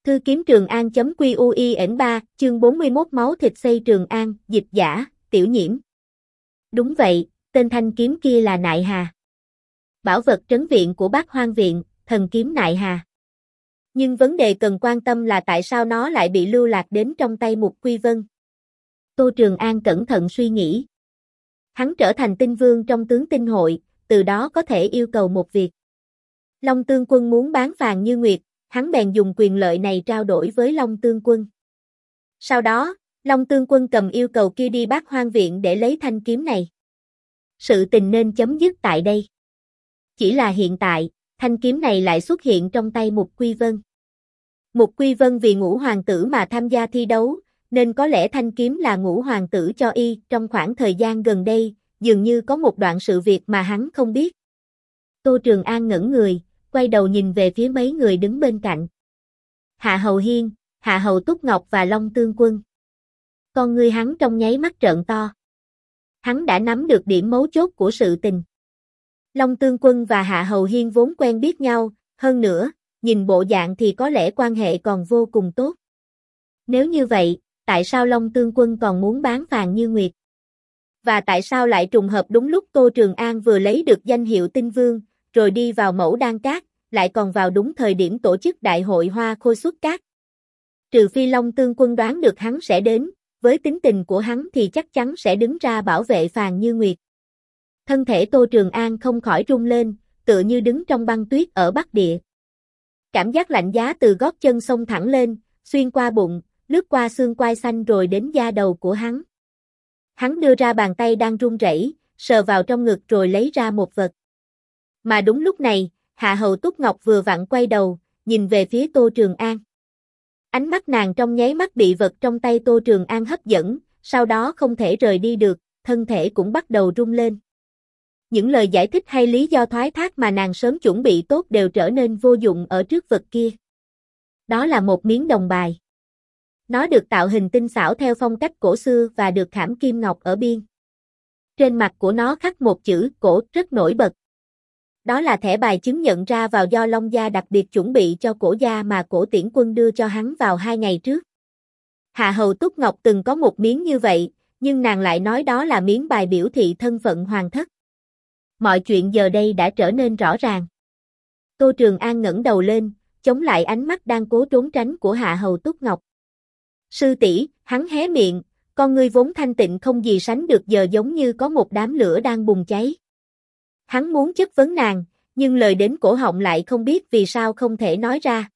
Thư kiếm Trường An.quy.ui.3, chương 41 máu thịt xây Trường An, dịch giả, Tiểu Nhiễm. Đúng vậy, tên thanh kiếm kia là Nại Hà. Bảo vật trấn viện của Bát Hoang Viện, thần kiếm Nại Hà. Nhưng vấn đề cần quan tâm là tại sao nó lại bị lưu lạc đến trong tay Mục Quy Vân. Tô Trường An cẩn thận suy nghĩ. Hắn trở thành tinh vương trong tướng tinh hội, từ đó có thể yêu cầu một việc. Long Tương Quân muốn bán Phàn Như Nguyệt, hắn bèn dùng quyền lợi này trao đổi với Long Tương Quân. Sau đó, Long Tương Quân cầm yêu cầu kia đi Bát Hoang Viện để lấy thanh kiếm này. Sự tình nên chấm dứt tại đây. Chỉ là hiện tại, thanh kiếm này lại xuất hiện trong tay Mục Quy Vân. Mục Quy Vân vì Ngũ Hoàng tử mà tham gia thi đấu, nên có lẽ thanh kiếm là Ngũ Hoàng tử cho y. Trong khoảng thời gian gần đây, dường như có một đoạn sự việc mà hắn không biết. Tô Trường An ngẩn người, quay đầu nhìn về phía mấy người đứng bên cạnh. Hạ Hầu Hiên, Hạ Hầu Túc Ngọc và Long Tương Quân. Con ngươi hắn trong nháy mắt trợn to. Hắn đã nắm được điểm mấu chốt của sự tình. Long Tương Quân và Hạ Hầu Hiên vốn quen biết nhau, hơn nữa, nhìn bộ dạng thì có lẽ quan hệ còn vô cùng tốt. Nếu như vậy, tại sao Long Tương Quân còn muốn bán Phàn Như Nguyệt? Và tại sao lại trùng hợp đúng lúc Tô Trường An vừa lấy được danh hiệu tinh vương, rồi đi vào Mẫu Đan Các, lại còn vào đúng thời điểm tổ chức đại hội Hoa Khôi xuất các? Trừ phi Long Tương Quân đoán được hắn sẽ đến, với tính tình của hắn thì chắc chắn sẽ đứng ra bảo vệ Phàn Như Nguyệt. Thân thể Tô Trường An không khỏi rung lên, tựa như đứng trong băng tuyết ở Bắc Địa. Cảm giác lạnh giá từ gót chân xông thẳng lên, xuyên qua bụng, lướt qua xương quai xanh rồi đến da đầu của hắn. Hắn đưa ra bàn tay đang run rẩy, sờ vào trong ngực rồi lấy ra một vật. Mà đúng lúc này, Hạ Hầu Túc Ngọc vừa vặn quay đầu, nhìn về phía Tô Trường An. Ánh mắt nàng trong nháy mắt bị vật trong tay Tô Trường An hấp dẫn, sau đó không thể rời đi được, thân thể cũng bắt đầu rung lên. Những lời giải thích hay lý do thoái thác mà nàng sớm chuẩn bị tốt đều trở nên vô dụng ở trước vật kia. Đó là một miếng đồng bài. Nó được tạo hình tinh xảo theo phong cách cổ xưa và được khảm kim ngọc ở biên. Trên mặt của nó khắc một chữ cổ rất nổi bật. Đó là thẻ bài chứng nhận ra vào do Long Gia đặc biệt chuẩn bị cho Cổ gia mà Cổ Tiễn Quân đưa cho hắn vào 2 ngày trước. Hạ Hầu Túc Ngọc từng có một miếng như vậy, nhưng nàng lại nói đó là miếng bài biểu thị thân phận hoàng thất. Mọi chuyện giờ đây đã trở nên rõ ràng. Tô Trường An ngẩng đầu lên, chống lại ánh mắt đang cố trốn tránh của Hạ Hầu Túc Ngọc. Sư tỷ, hắn hé miệng, con ngươi vốn thanh tịnh không gì sánh được giờ giống như có một đám lửa đang bùng cháy. Hắn muốn chất vấn nàng, nhưng lời đến cổ họng lại không biết vì sao không thể nói ra.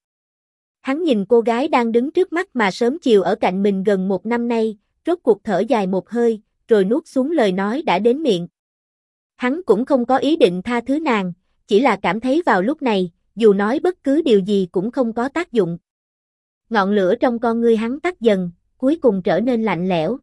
Hắn nhìn cô gái đang đứng trước mắt mà sớm chiều ở cạnh mình gần 1 năm nay, rốt cuộc thở dài một hơi, rồi nuốt xuống lời nói đã đến miệng. Hắn cũng không có ý định tha thứ nàng, chỉ là cảm thấy vào lúc này, dù nói bất cứ điều gì cũng không có tác dụng. Ngọn lửa trong con ngươi hắn tắt dần, cuối cùng trở nên lạnh lẽo.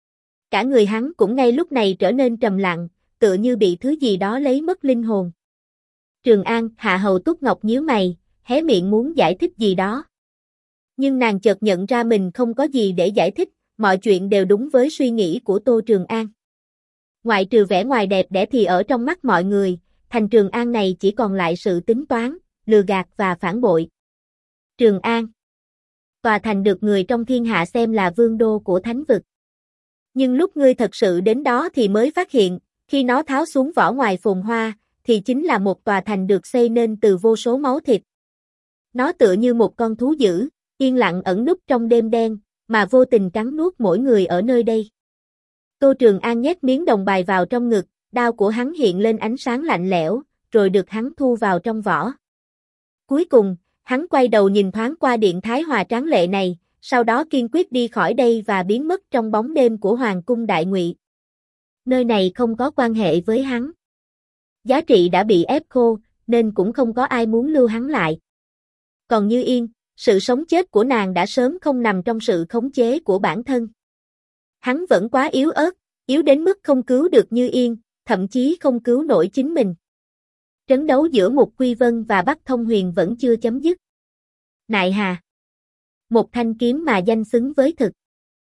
Cả người hắn cũng ngay lúc này trở nên trầm lặng, tựa như bị thứ gì đó lấy mất linh hồn. Trường An, Hạ Hầu Túc Ngọc nhíu mày, hé miệng muốn giải thích gì đó. Nhưng nàng chợt nhận ra mình không có gì để giải thích, mọi chuyện đều đúng với suy nghĩ của Tô Trường An. Ngoại trừ vẻ ngoài đẹp đẽ thì ở trong mắt mọi người, thành Trường An này chỉ còn lại sự tính toán, lừa gạt và phản bội. Trường An, tòa thành được người trong thiên hạ xem là vương đô của thánh vực. Nhưng lúc ngươi thật sự đến đó thì mới phát hiện, khi nó tháo xuống vỏ ngoài phồn hoa, thì chính là một tòa thành được xây nên từ vô số máu thịt. Nó tựa như một con thú dữ, yên lặng ẩn núp trong đêm đen, mà vô tình cắn nuốt mỗi người ở nơi đây. Tô Trường An nhét miếng đồng bài vào trong ngực, đao của hắn hiện lên ánh sáng lạnh lẽo, rồi được hắn thu vào trong vỏ. Cuối cùng, hắn quay đầu nhìn thoáng qua điện Thái Hòa tráng lệ này, sau đó kiên quyết đi khỏi đây và biến mất trong bóng đêm của Hoàng cung Đại Ngụy. Nơi này không có quan hệ với hắn. Giá trị đã bị ép khô, nên cũng không có ai muốn lưu hắn lại. Còn Như Yên, sự sống chết của nàng đã sớm không nằm trong sự khống chế của bản thân. Hắn vẫn quá yếu ớt, yếu đến mức không cứu được Như Yên, thậm chí không cứu nổi chính mình. Trấn đấu giữa Mục Quy Vân và Bắc Thông Huyền vẫn chưa chấm dứt. Nại Hà, một thanh kiếm mà danh xứng với thực.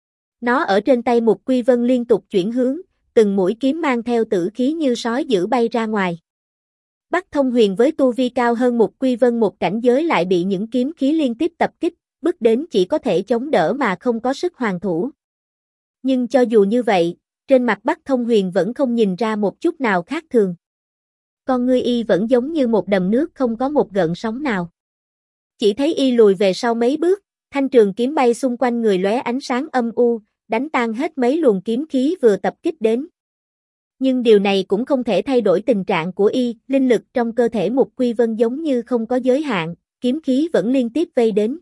Nó ở trên tay Mục Quy Vân liên tục chuyển hướng, từng mũi kiếm mang theo tử khí như sói dữ bay ra ngoài. Bắc Thông Huyền với tu vi cao hơn Mục Quy Vân một cảnh giới lại bị những kiếm khí liên tiếp tập kích, bước đến chỉ có thể chống đỡ mà không có sức hoàn thủ. Nhưng cho dù như vậy, trên mặt Bắc Thông Huyền vẫn không nhìn ra một chút nào khác thường. Con ngươi y vẫn giống như một đầm nước không có một gợn sóng nào. Chỉ thấy y lùi về sau mấy bước, thanh trường kiếm bay xung quanh người lóe ánh sáng âm u, đánh tan hết mấy luồng kiếm khí vừa tập kích đến. Nhưng điều này cũng không thể thay đổi tình trạng của y, linh lực trong cơ thể Mục Quy Vân giống như không có giới hạn, kiếm khí vẫn liên tiếp vây đến.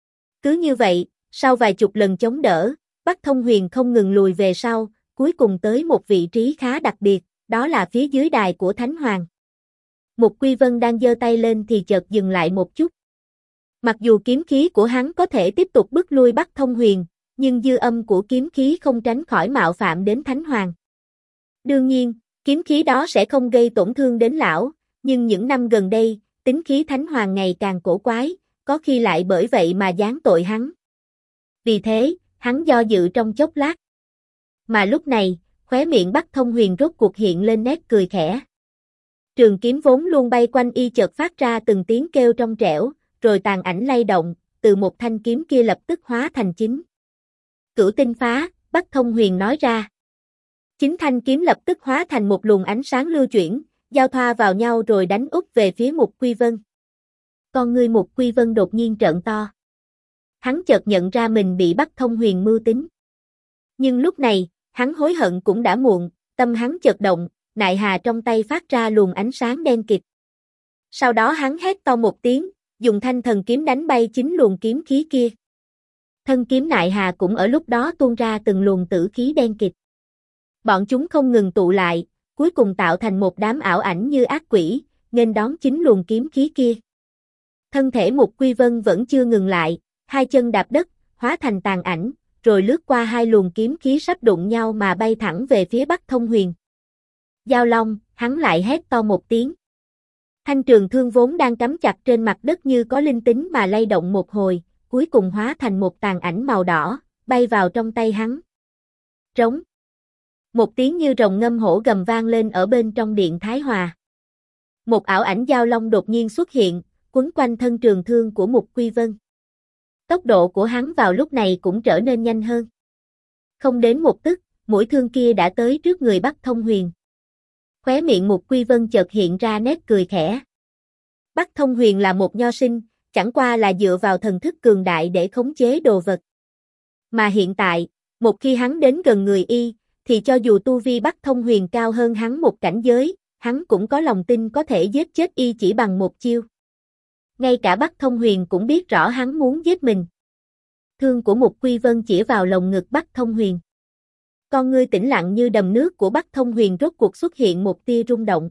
Cứ như vậy, sau vài chục lần chống đỡ, Bắc Thông Huyền không ngừng lùi về sau, cuối cùng tới một vị trí khá đặc biệt, đó là phía dưới đài của Thánh Hoàng. Mục Quy Vân đang giơ tay lên thì chợt dừng lại một chút. Mặc dù kiếm khí của hắn có thể tiếp tục bức lui Bắc Thông Huyền, nhưng dư âm của kiếm khí không tránh khỏi mạo phạm đến Thánh Hoàng. Đương nhiên, kiếm khí đó sẽ không gây tổn thương đến lão, nhưng những năm gần đây, tính khí Thánh Hoàng ngày càng cổ quái, có khi lại bởi vậy mà giáng tội hắn. Vì thế, hắn do dự trong chốc lát. Mà lúc này, khóe miệng Bắc Thông Huyền rốt cuộc hiện lên nét cười khẽ. Trường kiếm vốn luôn bay quanh y chợt phát ra từng tiếng kêu trong trẻo, rồi tàn ảnh lay động, từ một thanh kiếm kia lập tức hóa thành chính. Cửu tinh phá, Bắc Thông Huyền nói ra. Chính thanh kiếm lập tức hóa thành một luồng ánh sáng lưu chuyển, giao thoa vào nhau rồi đánh úp về phía Mục Quy Vân. Con ngươi Mục Quy Vân đột nhiên trợn to. Hắn chợt nhận ra mình bị Bắc Thông Huyền mưu tính. Nhưng lúc này, hắn hối hận cũng đã muộn, tâm hắn chợt động, nại hà trong tay phát ra luồng ánh sáng đen kịt. Sau đó hắn hét to một tiếng, dùng thanh thần kiếm đánh bay chính luồng kiếm khí kia. Thân kiếm nại hà cũng ở lúc đó tuôn ra từng luồng tử khí đen kịt. Bọn chúng không ngừng tụ lại, cuối cùng tạo thành một đám ảo ảnh như ác quỷ, nghênh đón chính luồng kiếm khí kia. Thân thể Mục Quy Vân vẫn chưa ngừng lại, hai chân đạp đất, hóa thành tàn ảnh, rồi lướt qua hai luồng kiếm khí sắp đụng nhau mà bay thẳng về phía Bắc Thông Huyền. Giao Long, hắn lại hét to một tiếng. Thanh trường thương vốn đang cắm chặt trên mặt đất như có linh tính mà lay động một hồi, cuối cùng hóa thành một tàn ảnh màu đỏ, bay vào trong tay hắn. Trống. Một tiếng như rồng ngâm hổ gầm vang lên ở bên trong điện Thái Hòa. Một ảo ảnh Giao Long đột nhiên xuất hiện, quấn quanh thân trường thương của Mục Quy Vân. Tốc độ của hắn vào lúc này cũng trở nên nhanh hơn. Không đến một tức, mũi thương kia đã tới trước người Bắc Thông Huyền. Khóe miệng Mục Quy Vân chợt hiện ra nét cười khẽ. Bắc Thông Huyền là một nho sinh, chẳng qua là dựa vào thần thức cường đại để khống chế đồ vật. Mà hiện tại, một khi hắn đến gần người y, thì cho dù tu vi Bắc Thông Huyền cao hơn hắn một cảnh giới, hắn cũng có lòng tin có thể giết chết y chỉ bằng một chiêu. Ngay cả Bắc Thông Huyền cũng biết rõ hắn muốn giết mình. Thương của Mục Quy Vân chĩa vào lồng ngực Bắc Thông Huyền. Con ngươi tĩnh lặng như đầm nước của Bắc Thông Huyền rốt cuộc xuất hiện một tia rung động.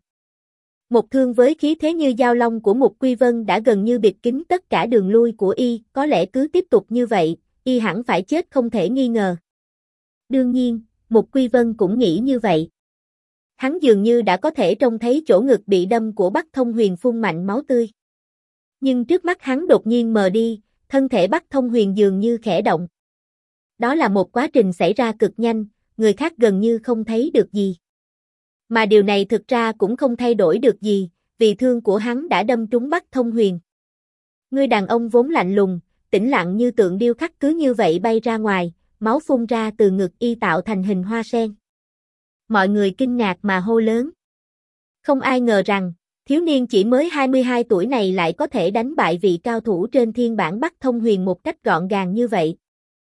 Một thương với khí thế như Giao Long của Mục Quy Vân đã gần như bịt kín tất cả đường lui của y, có lẽ cứ tiếp tục như vậy, y hẳn phải chết không thể nghi ngờ. Đương nhiên, Mục Quy Vân cũng nghĩ như vậy. Hắn dường như đã có thể trông thấy chỗ ngực bị đâm của Bắc Thông Huyền phun mạnh máu tươi. Nhưng trước mắt hắn đột nhiên mờ đi, thân thể Bắc Thông Huyền dường như khẽ động. Đó là một quá trình xảy ra cực nhanh, người khác gần như không thấy được gì. Mà điều này thực ra cũng không thay đổi được gì, vì thương của hắn đã đâm trúng Bắc Thông Huyền. Người đàn ông vốn lạnh lùng, tĩnh lặng như tượng điêu khắc cứ như vậy bay ra ngoài, máu phun ra từ ngực y tạo thành hình hoa sen. Mọi người kinh ngạc mà hô lớn. Không ai ngờ rằng, thiếu niên chỉ mới 22 tuổi này lại có thể đánh bại vị cao thủ trên thiên bản Bắc Thông Huyền một cách gọn gàng như vậy.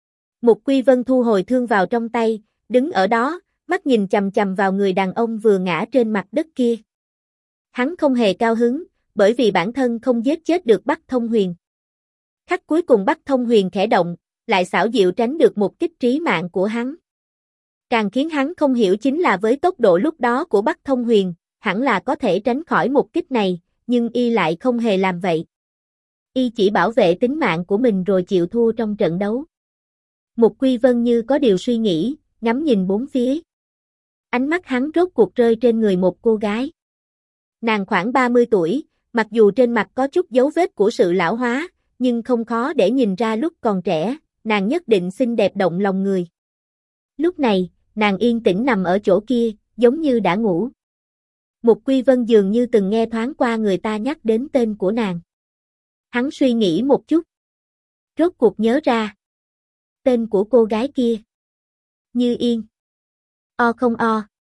Mục Quy Vân thu hồi thương vào trong tay, đứng ở đó, mắt nhìn chằm chằm vào người đàn ông vừa ngã trên mặt đất kia. Hắn không hề cao hứng, bởi vì bản thân không giết chết được Bắc Thông Huyền. Khắc cuối cùng Bắc Thông Huyền khẽ động, lại xảo diệu tránh được một kích trí mạng của hắn. Càng khiến hắn không hiểu chính là với tốc độ lúc đó của Bắc Thông Huyền, hẳn là có thể tránh khỏi một kích này, nhưng y lại không hề làm vậy. Y chỉ bảo vệ tính mạng của mình rồi chịu thua trong trận đấu. Mục Quy Vân như có điều suy nghĩ, ngắm nhìn bốn phía. Ánh mắt hắn rốt cuộc rơi trên người một cô gái. Nàng khoảng 30 tuổi, mặc dù trên mặt có chút dấu vết của sự lão hóa, nhưng không khó để nhìn ra lúc còn trẻ, nàng nhất định xinh đẹp động lòng người. Lúc này, nàng yên tĩnh nằm ở chỗ kia, giống như đã ngủ. Mục Quy Vân dường như từng nghe thoáng qua người ta nhắc đến tên của nàng. Hắn suy nghĩ một chút. rốt cuộc nhớ ra. Tên của cô gái kia. Như Yên. O không o,